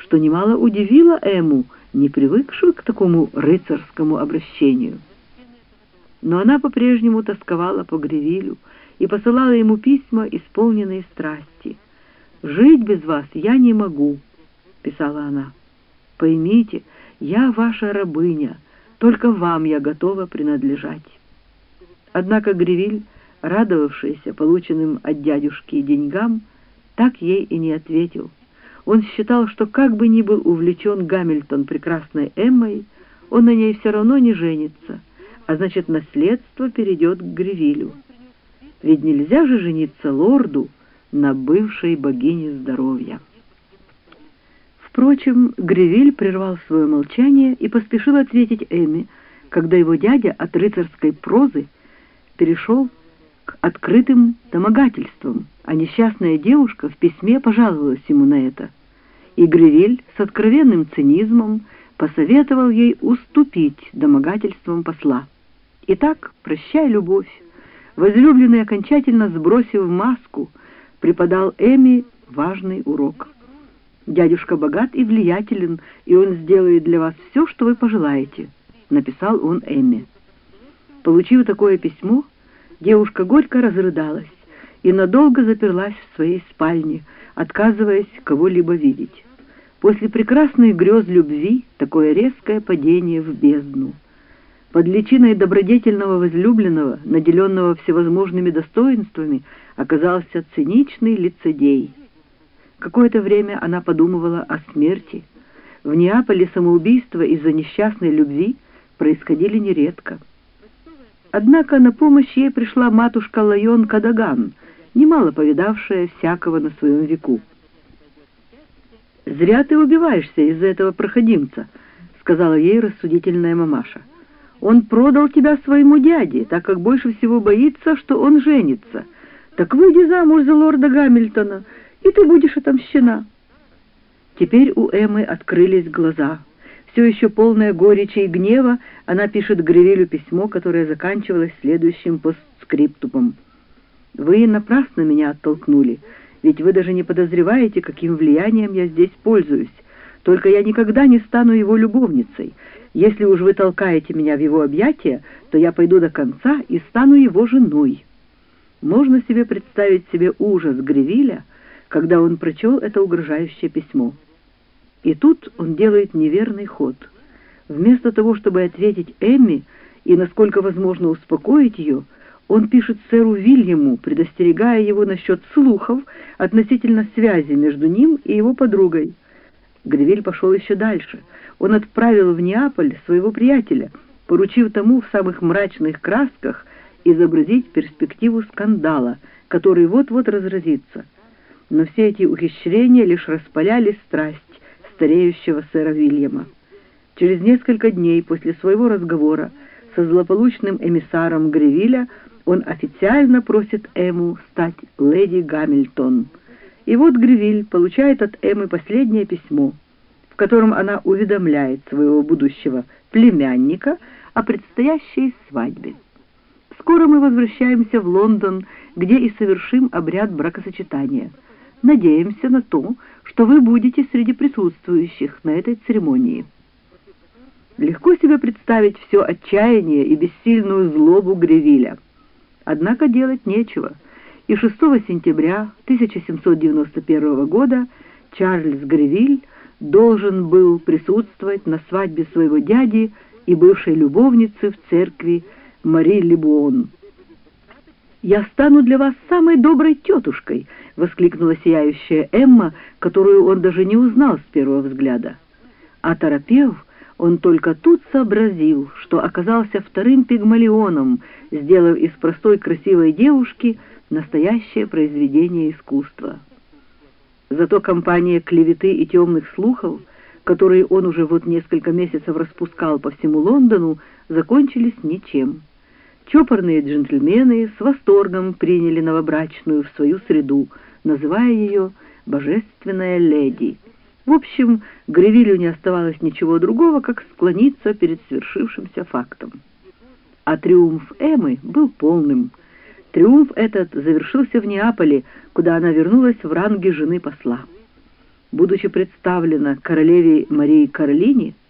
что немало удивило Эмму, не привыкшую к такому рыцарскому обращению. Но она по-прежнему тосковала по Гревилю и посылала ему письма, исполненные страсти. «Жить без вас я не могу», — писала она. «Поймите, я ваша рабыня, только вам я готова принадлежать». Однако Гревиль, радовавшийся полученным от дядюшки деньгам, так ей и не ответил. Он считал, что как бы ни был увлечен Гамильтон прекрасной Эммой, он на ней все равно не женится, а значит, наследство перейдет к Гревилю. Ведь нельзя же жениться лорду на бывшей богине здоровья. Впрочем, Гревиль прервал свое молчание и поспешил ответить Эмме, когда его дядя от рыцарской прозы перешел к открытым домогательствам, а несчастная девушка в письме пожаловалась ему на это. И Гревиль с откровенным цинизмом посоветовал ей уступить домогательствам посла. Итак, прощай, любовь. Возлюбленный, окончательно сбросив маску, преподал Эмме важный урок. «Дядюшка богат и влиятелен, и он сделает для вас все, что вы пожелаете», — написал он Эмме. Получив такое письмо, девушка горько разрыдалась и надолго заперлась в своей спальне, отказываясь кого-либо видеть. После прекрасных грез любви такое резкое падение в бездну. Под личиной добродетельного возлюбленного, наделенного всевозможными достоинствами, оказался циничный лицедей. Какое-то время она подумывала о смерти. В Неаполе самоубийства из-за несчастной любви происходили нередко. Однако на помощь ей пришла матушка Лайон Кадаган, немало повидавшая всякого на своем веку. «Зря ты убиваешься из-за этого проходимца», — сказала ей рассудительная мамаша. «Он продал тебя своему дяде, так как больше всего боится, что он женится. Так выйди замуж за лорда Гамильтона, и ты будешь отомщена». Теперь у Эммы открылись глаза. Все еще полная горечи и гнева, она пишет Гревилю письмо, которое заканчивалось следующим постскриптумом. «Вы напрасно меня оттолкнули, ведь вы даже не подозреваете, каким влиянием я здесь пользуюсь. Только я никогда не стану его любовницей. Если уж вы толкаете меня в его объятия, то я пойду до конца и стану его женой». Можно себе представить себе ужас Гревиля, когда он прочел это угрожающее письмо. И тут он делает неверный ход. Вместо того, чтобы ответить Эмме и, насколько возможно, успокоить ее, он пишет сэру Вильяму, предостерегая его насчет слухов относительно связи между ним и его подругой. Гревиль пошел еще дальше. Он отправил в Неаполь своего приятеля, поручив тому в самых мрачных красках изобразить перспективу скандала, который вот-вот разразится. Но все эти ухищрения лишь распаляли страсть стареющего сэра Вильяма. Через несколько дней после своего разговора со злополучным эмиссаром Гревиля он официально просит Эмму стать леди Гамильтон. И вот Гревиль получает от Эммы последнее письмо, в котором она уведомляет своего будущего племянника о предстоящей свадьбе. «Скоро мы возвращаемся в Лондон, где и совершим обряд бракосочетания. Надеемся на то, что вы будете среди присутствующих на этой церемонии». Легко себе представить все отчаяние и бессильную злобу Гревиля. Однако делать нечего, и 6 сентября 1791 года Чарльз Гревиль должен был присутствовать на свадьбе своего дяди и бывшей любовницы в церкви Мари-Лебуон. «Я стану для вас самой доброй тетушкой!» — воскликнула сияющая Эмма, которую он даже не узнал с первого взгляда. Оторопев, он только тут сообразил, что оказался вторым Пигмалионом, сделав из простой красивой девушки настоящее произведение искусства. Зато кампания клеветы и темных слухов, которые он уже вот несколько месяцев распускал по всему Лондону, закончились ничем. Чопорные джентльмены с восторгом приняли новобрачную в свою среду, называя ее «божественная леди». В общем, Гревилю не оставалось ничего другого, как склониться перед свершившимся фактом. А триумф Эммы был полным. Триумф этот завершился в Неаполе, куда она вернулась в ранге жены посла. будучи представлена королеве Марии Каролине,